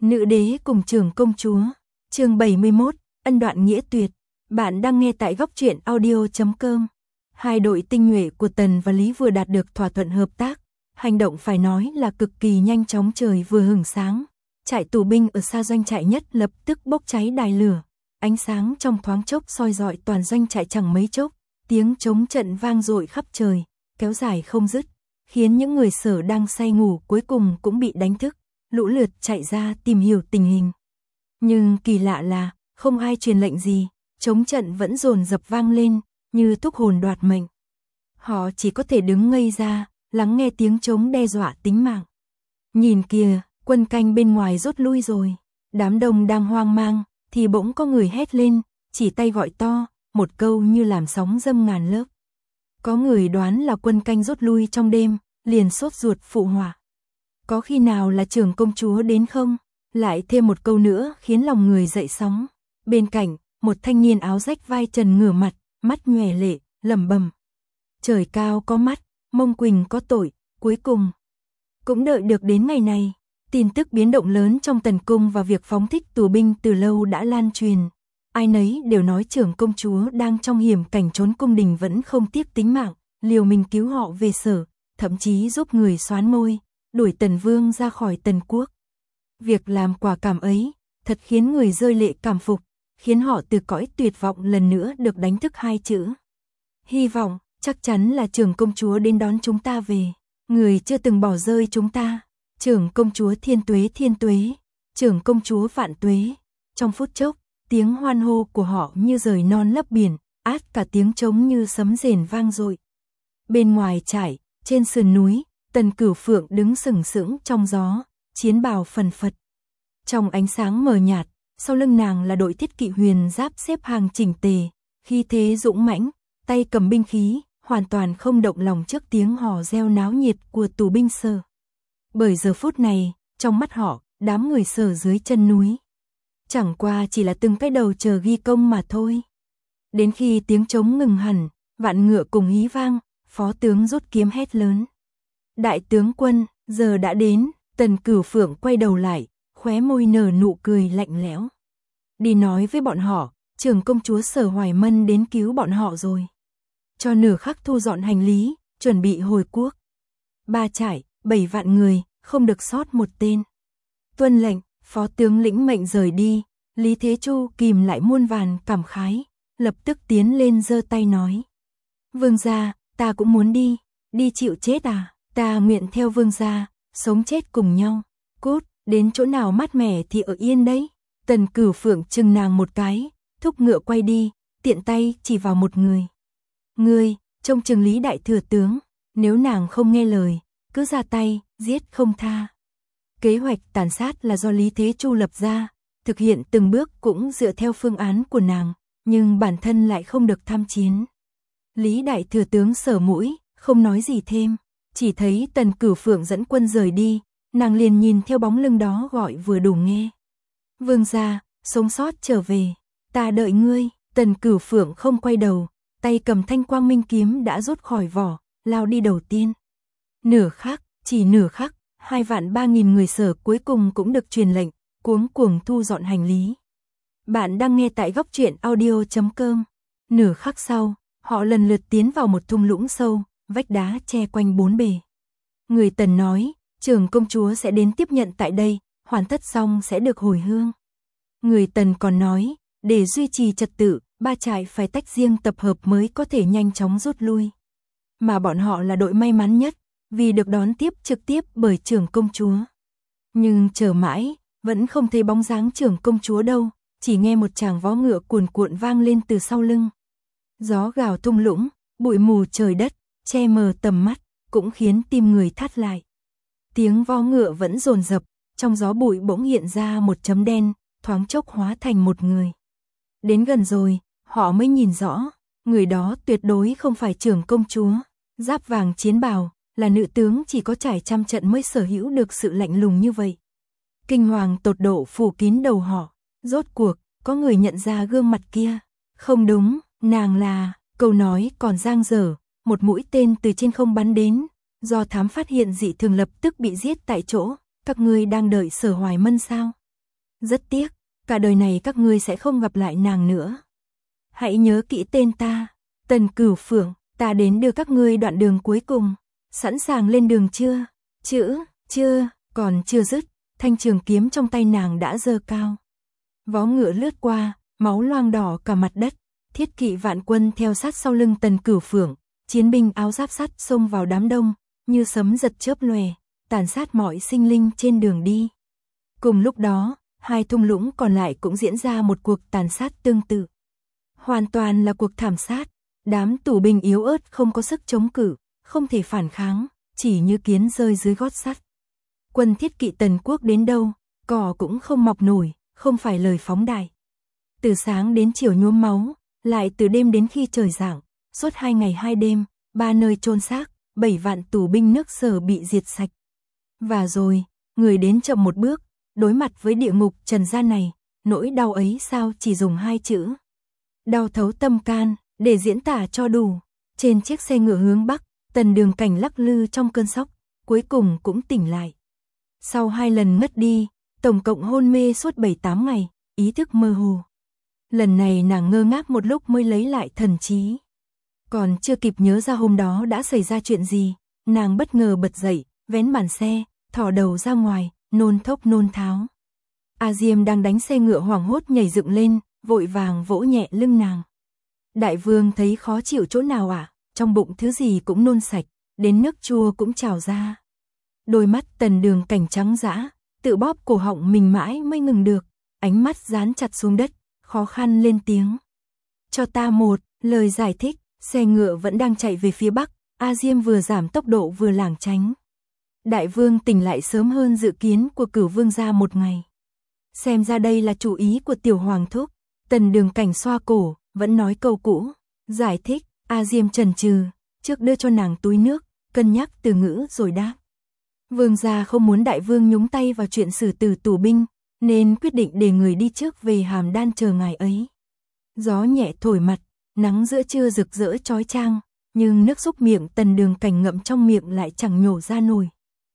Nữ đế cùng trưởng công chúa. Chương 71, ân đoạn nghĩa tuyệt. Bạn đang nghe tại góc truyện audio.com. Hai đội tinh nhuệ của Tần và Lý vừa đạt được thỏa thuận hợp tác, hành động phải nói là cực kỳ nhanh chóng. Trời vừa hửng sáng, trại tù binh ở xa doanh trại nhất lập tức bốc cháy đài lửa, ánh sáng trong thoáng chốc soi rọi toàn doanh trại. Chẳng mấy chốc, tiếng trống trận vang dội khắp trời, kéo dài không dứt, khiến những người Sở đang say ngủ cuối cùng cũng bị đánh thức, lũ lượt chạy ra tìm hiểu tình hình. Nhưng kỳ lạ là, không ai truyền lệnh gì, trống trận vẫn dồn dập vang lên, như thúc hồn đoạt mệnh. Họ chỉ có thể đứng ngây ra, lắng nghe tiếng trống đe dọa tính mạng. Nhìn kìa, quân canh bên ngoài rút lui rồi. Đám đông đang hoang mang, thì bỗng có người hét lên, chỉ tay gọi to, một câu như làm sóng dâng ngàn lớp. Có người đoán là quân canh rút lui trong đêm, liền sốt ruột phụ họa. Có khi nào là trưởng công chúa đến không? Lại thêm một câu nữa khiến lòng người dậy sóng. Bên cạnh, một thanh niên áo rách vai trần ngửa mặt, mắt nhòe lệ, lẩm bẩm: trời cao có mắt, Mông Quỳnh có tội. Cuối cùng cũng đợi được đến ngày này. Tin tức biến động lớn trong Tần cung và việc phóng thích tù binh từ lâu đã lan truyền. Ai nấy đều nói trưởng công chúa đang trong hiểm cảnh trốn cung đình vẫn không tiếc tính mạng, liều mình cứu họ về Sở, thậm chí giúp người soán ngôi, đuổi Tần vương ra khỏi Tần quốc. Việc làm quả cảm ấy thật khiến người rơi lệ cảm phục, khiến họ từ cõi tuyệt vọng lần nữa được đánh thức hai chữ hy vọng. Chắc chắn là trưởng công chúa đến đón chúng ta về, người chưa từng bỏ rơi chúng ta. Trưởng công chúa thiên tuế, trưởng công chúa vạn tuế. Trong phút chốc, tiếng hoan hô của họ như rời non lấp biển, át cả tiếng trống như sấm rền vang dội. Bên ngoài trại, trên sườn núi, Tần Cửu Phượng đứng sừng sững trong gió, chiến bào phần phật. Trong ánh sáng mờ nhạt, sau lưng nàng là đội thiết kỵ huyền giáp xếp hàng chỉnh tề, khí thế dũng mãnh, tay cầm binh khí, hoàn toàn không động lòng trước tiếng hò reo náo nhiệt của tù binh Sở. Bởi giờ phút này, trong mắt họ, đám người Sở dưới chân núi chẳng qua chỉ là từng cái đầu chờ ghi công mà thôi. Đến khi tiếng trống ngừng hẳn, vạn ngựa cùng hí vang, phó tướng rút kiếm hét lớn: đại tướng quân, giờ đã đến. Tần Cửu Phượng quay đầu lại, khóe môi nở nụ cười lạnh lẽo. Đi nói với bọn họ, trưởng công chúa Sở Hoài Mân đến cứu bọn họ rồi. Cho nửa khắc thu dọn hành lý, chuẩn bị hồi quốc. 3 trại, 7 vạn người, không được sót một tên. Tuân lệnh. Phó tướng lĩnh mệnh rời đi. Lý Thế Chu kìm lại muôn vàn cảm khái, lập tức tiến lên giơ tay nói: vương gia, ta cũng muốn đi. Đi chịu chết à? Ta nguyện theo vương gia, sống chết cùng nhau. Cút, đến chỗ nào mát mẻ thì ở yên đấy. Tần Cửu Phượng chừng nàng một cái, thúc ngựa quay đi, tiện tay chỉ vào một người. Ngươi, trông chừng Lý đại thừa tướng, nếu nàng không nghe lời, cứ ra tay, giết không tha. Kế hoạch tàn sát là do Lý Thế Chu lập ra, thực hiện từng bước cũng dựa theo phương án của nàng, nhưng bản thân lại không được tham chiến. Lý đại thừa tướng sờ mũi, không nói gì thêm, chỉ thấy Tần Cửu Phượng dẫn quân rời đi, nàng liền nhìn theo bóng lưng đó gọi vừa đủ nghe: vương gia, sống sót trở về, ta đợi ngươi. Tần Cửu Phượng không quay đầu, tay cầm thanh quang minh kiếm đã rút khỏi vỏ, lao đi đầu tiên. Nửa khắc, chỉ nửa khắc, 2.300.000 người Sở cuối cùng cũng được truyền lệnh, cuống cuồng thu dọn hành lý. Bạn đang nghe tại góc truyện audio.com. Nửa khắc sau, họ lần lượt tiến vào một thung lũng sâu, vách đá che quanh bốn bề. Người Tần nói, trưởng công chúa sẽ đến tiếp nhận tại đây, hoàn tất xong sẽ được hồi hương. Người Tần còn nói, để duy trì trật tự, 3 trại phải tách riêng tập hợp mới có thể nhanh chóng rút lui. Mà bọn họ là đội may mắn nhất, vì được đón tiếp trực tiếp bởi trưởng công chúa. Nhưng chờ mãi, vẫn không thấy bóng dáng trưởng công chúa đâu, chỉ nghe một tràng vó ngựa cuồn cuộn vang lên từ sau lưng. Gió gào thung lũng, bụi mù trời đất, che mờ tầm mắt, cũng khiến tim người thắt lại. Tiếng vó ngựa vẫn dồn dập, trong gió bụi bỗng hiện ra một chấm đen, thoáng chốc hóa thành một người. Đến gần rồi, họ mới nhìn rõ, người đó tuyệt đối không phải trưởng công chúa. Giáp vàng chiến bào, là nữ tướng chỉ có trải trăm trận mới sở hữu được sự lạnh lùng như vậy. Kinh hoàng tột độ phủ kín đầu họ, rốt cuộc, có người nhận ra gương mặt kia. Không đúng, nàng là, câu nói còn dang dở, một mũi tên từ trên không bắn đến, do thám phát hiện dị thường lập tức bị giết tại chỗ. Các ngươi đang đợi Sở Hoài Mân sao? Rất tiếc, cả đời này các ngươi sẽ không gặp lại nàng nữa. Hãy nhớ kỹ tên ta, Tần Cửu Phượng, ta đến đưa các ngươi đoạn đường cuối cùng. Sẵn sàng lên đường chưa? Chưa, còn chưa dứt, thanh trường kiếm trong tay nàng đã giơ cao. Vó ngựa lướt qua, máu loang đỏ cả mặt đất, thiết kỵ vạn quân theo sát sau lưng Tần Cửu Phượng, chiến binh áo giáp sắt xông vào đám đông, như sấm giật chớp lòe, tàn sát mọi sinh linh trên đường đi. Cùng lúc đó, hai thung lũng còn lại cũng diễn ra một cuộc tàn sát tương tự. Hoàn toàn là cuộc thảm sát, đám tù binh yếu ớt không có sức chống cự, không thể phản kháng, chỉ như kiến rơi dưới gót sắt. Quân thiết kỵ Tần quốc đến đâu, cỏ cũng không mọc nổi, không phải lời phóng đại. Từ sáng đến chiều nhuốm máu, lại từ đêm đến khi trời rạng, suốt 2 ngày 2 đêm, 3 nơi chôn xác, 7 vạn tù binh nước Sở bị diệt sạch. Và rồi, người đến chậm một bước, đối mặt với địa ngục trần gian này, nỗi đau ấy sao chỉ dùng 2 chữ. Đau thấu tâm can, để diễn tả cho đủ. Trên chiếc xe ngựa hướng Bắc, Tần Đường Cảnh lắc lư trong cơn sốc, cuối cùng cũng tỉnh lại. Sau 2 lần ngất đi, tổng cộng hôn mê suốt 7-8 ngày, ý thức mơ hồ. Lần này nàng ngơ ngác một lúc mới lấy lại thần trí. Còn chưa kịp nhớ ra hôm đó đã xảy ra chuyện gì, nàng bất ngờ bật dậy, vén màn xe, thò đầu ra ngoài, nôn thốc nôn tháo. A Diêm đang đánh xe ngựa hoảng hốt nhảy dựng lên, vội vàng vỗ nhẹ lưng nàng. Đại vương thấy khó chịu chỗ nào ạ? Trong bụng thứ gì cũng nôn sạch, đến nước chua cũng trào ra. Đôi mắt Tần Đường Cảnh trắng dã, tự bóp cổ họng mình mãi mới ngừng được, ánh mắt dán chặt xuống đất, khó khăn lên tiếng. Cho ta một lời giải thích, xe ngựa vẫn đang chạy về phía Bắc, A Diêm vừa giảm tốc độ vừa lảng tránh. Đại vương tỉnh lại sớm hơn dự kiến của Cửu vương gia 1 ngày. Xem ra đây là chủ ý của tiểu hoàng thúc. Tần Đường Cảnh xoa cổ, vẫn nói câu cũ. Giải thích, A Diêm chần chừ, trước đưa cho nàng túi nước, cân nhắc từ ngữ rồi đáp. Vương gia không muốn đại vương nhúng tay vào chuyện xử tử tù binh, nên quyết định để người đi trước về Hàm Đan chờ ngài ấy. Gió nhẹ thổi mặt, nắng giữa trưa rực rỡ chói chang, nhưng nước xúc miệng Tần Đường Cảnh ngậm trong miệng lại chẳng nhổ ra nổi.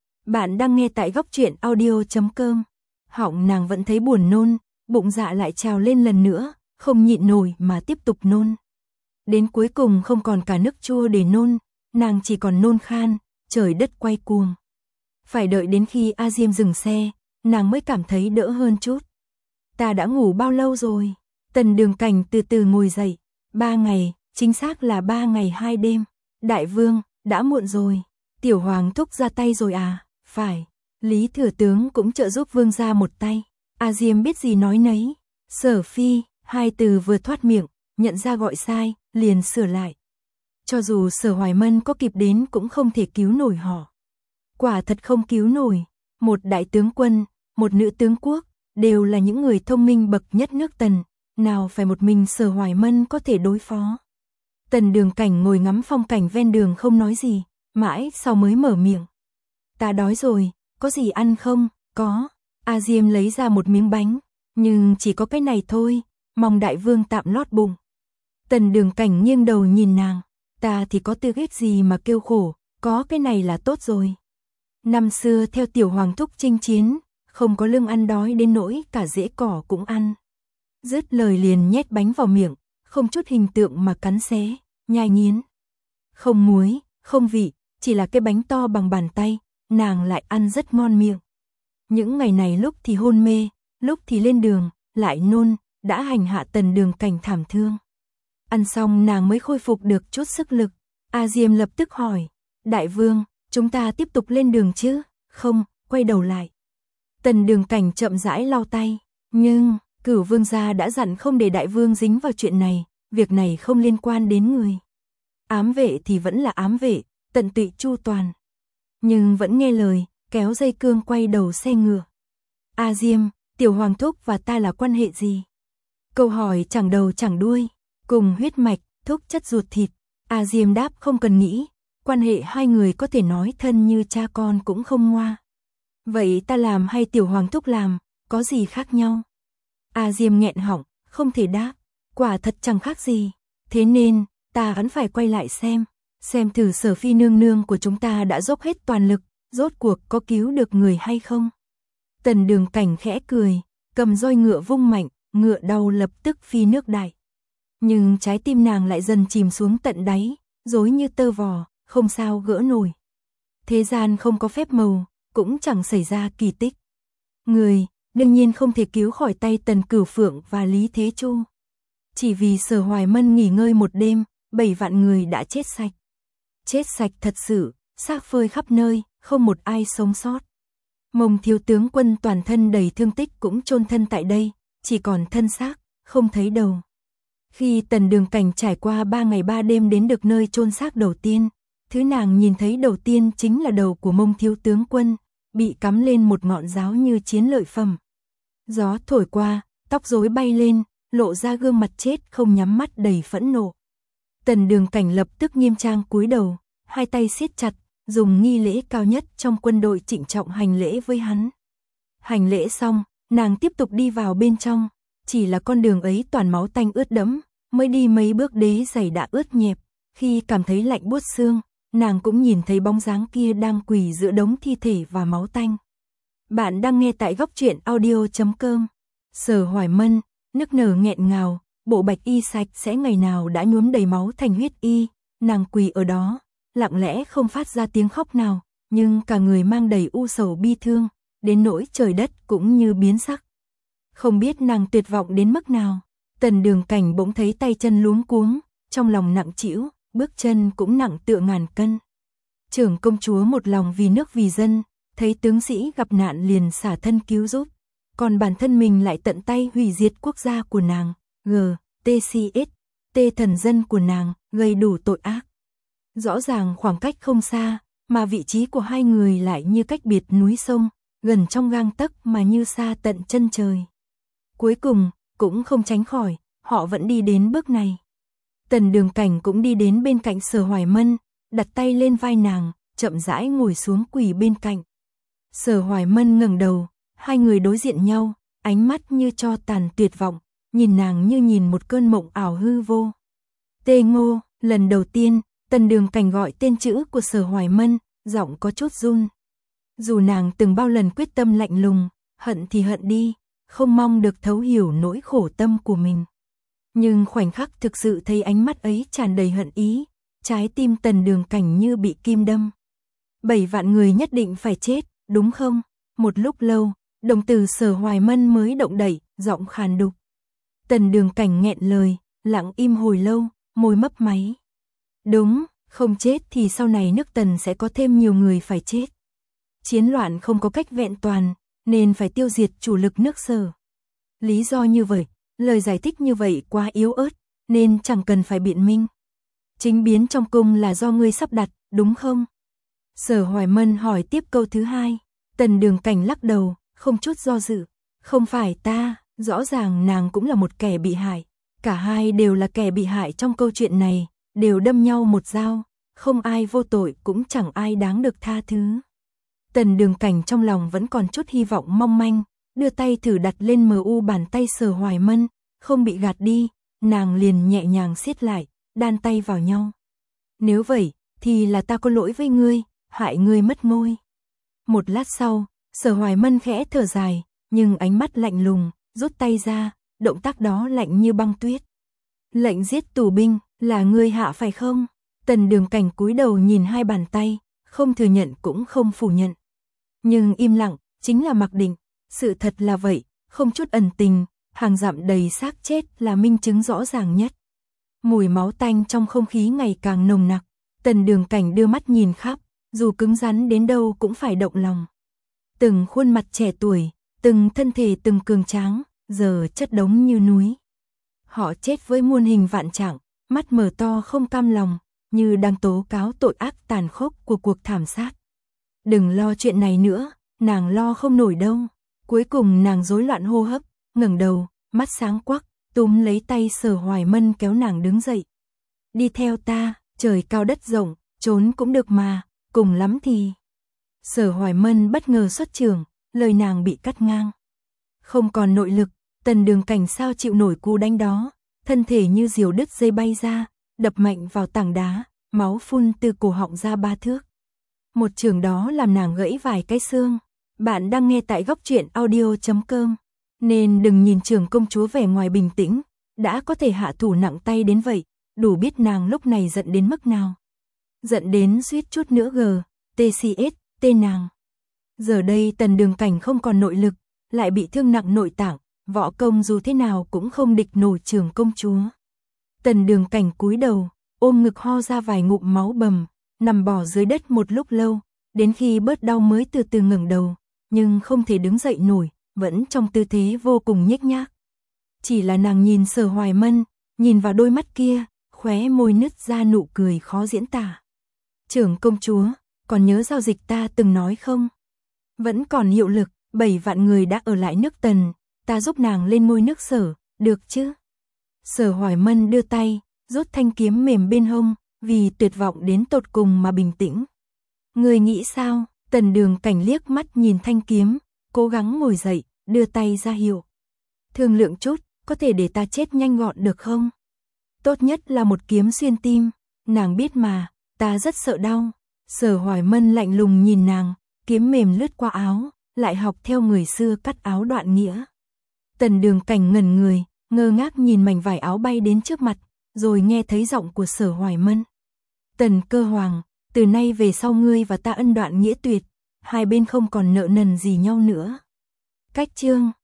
Bạn đang nghe tại góc truyện audio.com. Họng nàng vẫn thấy buồn nôn, bụng dạ lại trào lên lần nữa, không nhịn nổi mà tiếp tục nôn. Đến cuối cùng không còn cả nước chua để nôn, nàng chỉ còn nôn khan, trời đất quay cuồng. Phải đợi đến khi A Diêm dừng xe, nàng mới cảm thấy đỡ hơn chút. Ta đã ngủ bao lâu rồi? Tần Đường Cảnh từ từ ngồi dậy. 3 ngày, chính xác là 3 ngày 2 đêm. Đại vương, đã muộn rồi. Tiểu hoàng thúc ra tay rồi à? Phải. Lý thừa tướng cũng trợ giúp vương gia một tay. A Diêm biết gì nói nấy. Sở phi, 2 từ vừa thoát miệng, nhận ra gọi sai, liền sửa lại. Cho dù Sở Hoài Mân có kịp đến cũng không thể cứu nổi họ. Quả thật không cứu nổi. Một đại tướng quân, một nữ tướng quốc, đều là những người thông minh bậc nhất nước Tần, nào phải một mình Sở Hoài Mân có thể đối phó. Tần Đường Cảnh ngồi ngắm phong cảnh ven đường không nói gì, mãi sau mới mở miệng. Ta đói rồi, có gì ăn không? Có. A Diêm lấy ra một miếng bánh, nhưng chỉ có cái này thôi, mong đại vương tạm lót bụng. Tần Đường Cảnh nghiêng đầu nhìn nàng, ta thì có tư cách gì mà kêu khổ, có cái này là tốt rồi. Năm xưa theo tiểu hoàng thúc chinh chiến, không có lương ăn đói đến nỗi cả rễ cỏ cũng ăn. Dứt lời liền nhét bánh vào miệng, không chút hình tượng mà cắn xé, nhai nghiến. Không muối, không vị, chỉ là cái bánh to bằng bàn tay, nàng lại ăn rất ngon miệng. Những ngày này lúc thì hôn mê, lúc thì lên đường, lại nôn, đã hành hạ Tần Đường Cảnh thảm thương. Ăn xong nàng mới khôi phục được chút sức lực. A Diêm lập tức hỏi, đại vương, chúng ta tiếp tục lên đường chứ? Không, quay đầu lại. Tần Đường Cảnh chậm rãi lau tay, nhưng Cửu vương gia đã dặn không để đại vương dính vào chuyện này, việc này không liên quan đến người. Ám vệ thì vẫn là ám vệ, tận tụy chu toàn. Nhưng vẫn nghe lời, kéo dây cương quay đầu xe ngựa. A Diêm, tiểu hoàng thúc và ta là quan hệ gì? Câu hỏi chẳng đầu chẳng đuôi, cùng huyết mạch, thúc chất ruột thịt. A Diêm đáp không cần nghĩ, quan hệ hai người có thể nói thân như cha con cũng không ngoa. Vậy ta làm hay tiểu hoàng thúc làm, có gì khác nhau? A Diêm nghẹn họng, không thể đáp, quả thật chẳng khác gì. Thế nên, ta vẫn phải quay lại xem thử Sở phi nương nương của chúng ta đã dốc hết toàn lực, rốt cuộc có cứu được người hay không? Tần Đường Cảnh khẽ cười, cầm roi ngựa vung mạnh, ngựa đau lập tức phi nước đại. Nhưng trái tim nàng lại dần chìm xuống tận đáy, rối như tơ vò, không sao gỡ nổi. Thế gian không có phép màu, cũng chẳng xảy ra kỳ tích. Người, đương nhiên không thể cứu khỏi tay Tần Cửu Phượng và Lý Thế Chu. Chỉ vì Sở Hoài Mân nghỉ ngơi một đêm, 7 vạn người đã chết sạch. Chết sạch thật sự, xác phơi khắp nơi, không một ai sống sót. Mông thiếu tướng quân toàn thân đầy thương tích cũng chôn thân tại đây, chỉ còn thân xác, không thấy đầu. Khi Tần Đường Cảnh trải qua 3 ngày 3 đêm đến được nơi chôn xác đầu tiên, thứ nàng nhìn thấy đầu tiên chính là đầu của Mông thiếu tướng quân, bị cắm lên một ngọn giáo như chiến lợi phẩm. Gió thổi qua, tóc rối bay lên, lộ ra gương mặt chết không nhắm mắt đầy phẫn nộ. Tần Đường Cảnh lập tức nghiêm trang cúi đầu, hai tay siết chặt, dùng nghi lễ cao nhất trong quân đội trịnh trọng hành lễ với hắn. Hành lễ xong, nàng tiếp tục đi vào bên trong, chỉ là con đường ấy toàn máu tanh ướt đẫm, mới đi mấy bước đế giày đã ướt nhẹp, khi cảm thấy lạnh buốt xương, nàng cũng nhìn thấy bóng dáng kia đang quỳ giữa đống thi thể và máu tanh. Bạn đang nghe tại góc truyện audio.com. Sở Hoài Mân, nức nở nghẹn ngào, bộ bạch y sạch sẽ ngày nào đã nhuốm đầy máu thành huyết y, nàng quỳ ở đó, lặng lẽ không phát ra tiếng khóc nào, nhưng cả người mang đầy u sầu bi thương, đến nỗi trời đất cũng như biến sắc. Không biết nàng tuyệt vọng đến mức nào, Tần Đường Cảnh bỗng thấy tay chân luống cuống, trong lòng nặng trĩu, bước chân cũng nặng tựa ngàn cân. Trưởng công chúa một lòng vì nước vì dân, thấy tướng sĩ gặp nạn liền xả thân cứu giúp, còn bản thân mình lại tận tay hủy diệt quốc gia của nàng, GTCS, tê thần dân của nàng, gây đủ tội ác. Rõ ràng khoảng cách không xa, mà vị trí của hai người lại như cách biệt núi sông, gần trong gang tấc mà như xa tận chân trời. Cuối cùng, cũng không tránh khỏi, họ vẫn đi đến bước này. Tần Đường Cảnh cũng đi đến bên cạnh Sở Hoài Mân, đặt tay lên vai nàng, chậm rãi ngồi xuống quỳ bên cạnh. Sở Hoài Mân ngẩng đầu, hai người đối diện nhau, ánh mắt như tro tàn tuyệt vọng, nhìn nàng như nhìn một cơn mộng ảo hư vô. Tê Ngô, lần đầu tiên, Tần Đường Cảnh gọi tên chữ của Sở Hoài Mân, giọng có chút run. Dù nàng từng bao lần quyết tâm lạnh lùng, hận thì hận đi, không mong được thấu hiểu nỗi khổ tâm của mình. Nhưng khoảnh khắc thực sự thấy ánh mắt ấy tràn đầy hận ý, trái tim Tần Đường Cảnh như bị kim đâm. 7 vạn người nhất định phải chết, đúng không? Một lúc lâu, đồng tử Sở Hoài Mân mới động đậy, giọng khàn đục. Tần Đường Cảnh nghẹn lời, lặng im hồi lâu, môi mấp máy. Đúng, không chết thì sau này nước Tần sẽ có thêm nhiều người phải chết. Chiến loạn không có cách vẹn toàn, nên phải tiêu diệt chủ lực nước Sở. Lý do như vậy, lời giải thích như vậy quá yếu ớt, nên chẳng cần phải biện minh. Chính biến trong cung là do ngươi sắp đặt, đúng không? Sở Hoài Mân hỏi tiếp câu thứ hai. Tần Đường Cảnh lắc đầu, không chút do dự. Không phải ta, rõ ràng nàng cũng là một kẻ bị hại. Cả hai đều là kẻ bị hại trong câu chuyện này, đều đâm nhau một dao. Không ai vô tội cũng chẳng ai đáng được tha thứ. Tần Đường Cảnh trong lòng vẫn còn chút hy vọng mong manh, đưa tay thử đặt lên MU bàn tay Sở Hoài Mân, không bị gạt đi, nàng liền nhẹ nhàng siết lại, đan tay vào nhau. Nếu vậy, thì là ta có lỗi với ngươi, hại ngươi mất ngôi. Một lát sau, Sở Hoài Mân khẽ thở dài, nhưng ánh mắt lạnh lùng, rút tay ra, động tác đó lạnh như băng tuyết. Lệnh giết tù binh, là ngươi hạ phải không? Tần Đường Cảnh cúi đầu nhìn hai bàn tay, không thừa nhận cũng không phủ nhận. Nhưng im lặng, chính là mặc định, sự thật là vậy, không chút ẩn tình, hàng dặm đầy xác chết là minh chứng rõ ràng nhất. Mùi máu tanh trong không khí ngày càng nồng nặc, Tần Đường Cảnh đưa mắt nhìn khắp, dù cứng rắn đến đâu cũng phải động lòng. Từng khuôn mặt trẻ tuổi, từng thân thể từng cường tráng, giờ chất đống như núi. Họ chết với muôn hình vạn trạng, mắt mở to không cam lòng, như đang tố cáo tội ác tàn khốc của cuộc thảm sát. Đừng lo chuyện này nữa, nàng lo không nổi đâu. Cuối cùng nàng rối loạn hô hấp, ngẩng đầu, mắt sáng quắc, túm lấy tay Sở Hoài Mân kéo nàng đứng dậy. Đi theo ta, trời cao đất rộng, trốn cũng được mà, cùng lắm thì. Sở Hoài Mân bất ngờ xuất trường, lời nàng bị cắt ngang. Không còn nội lực, Tần Đường Cảnh sao chịu nổi cú đánh đó, thân thể như diều đứt dây bay ra, đập mạnh vào tảng đá, máu phun từ cổ họng ra 3 thước. Một trường đó làm nàng gãy vài cái xương. Bạn đang nghe tại góc truyện audio.com. Nên đừng nhìn trưởng công chúa vẻ ngoài bình tĩnh, đã có thể hạ thủ nặng tay đến vậy, đủ biết nàng lúc này giận đến mức nào. Giận đến suýt chút nữa TCS, tên nàng. Giờ đây Tần Đường Cảnh không còn nội lực, lại bị thương nặng nội tạng, võ công dù thế nào cũng không địch nổi trưởng công chúa. Tần Đường Cảnh cúi đầu, ôm ngực ho ra vài ngụm máu bầm, nằm bò dưới đất một lúc lâu, đến khi bớt đau mới từ từ ngẩng đầu, nhưng không thể đứng dậy nổi, vẫn trong tư thế vô cùng nhếch nhác. Chỉ là nàng nhìn Sở Hoài Mân, nhìn vào đôi mắt kia, khóe môi nứt ra nụ cười khó diễn tả. Trưởng công chúa, còn nhớ giao dịch ta từng nói không? Vẫn còn hiệu lực, 7 vạn người đã ở lại nước Tần, ta giúp nàng lên ngôi nước Sở, được chứ? Sở Hoài Mân đưa tay, rút thanh kiếm mềm bên hông, vì tuyệt vọng đến tột cùng mà bình tĩnh. Người nghĩ sao? Tần Đường Cảnh liếc mắt nhìn thanh kiếm, cố gắng ngồi dậy, đưa tay ra hiệu. Thương lượng chút, có thể để ta chết nhanh gọn được không? Tốt nhất là một kiếm xuyên tim, nàng biết mà, ta rất sợ đau. Sở Hoài Mân lạnh lùng nhìn nàng, kiếm mềm lướt qua áo, lại học theo người xưa cắt áo đoạn nghĩa. Tần Đường Cảnh ngẩn người, ngơ ngác nhìn mảnh vải áo bay đến trước mặt, rồi nghe thấy giọng của Sở Hoài Mân. Tần Cơ Hoàng, từ nay về sau ngươi và ta ân đoạn nghĩa tuyệt, hai bên không còn nợ nần gì nhau nữa. Cách chương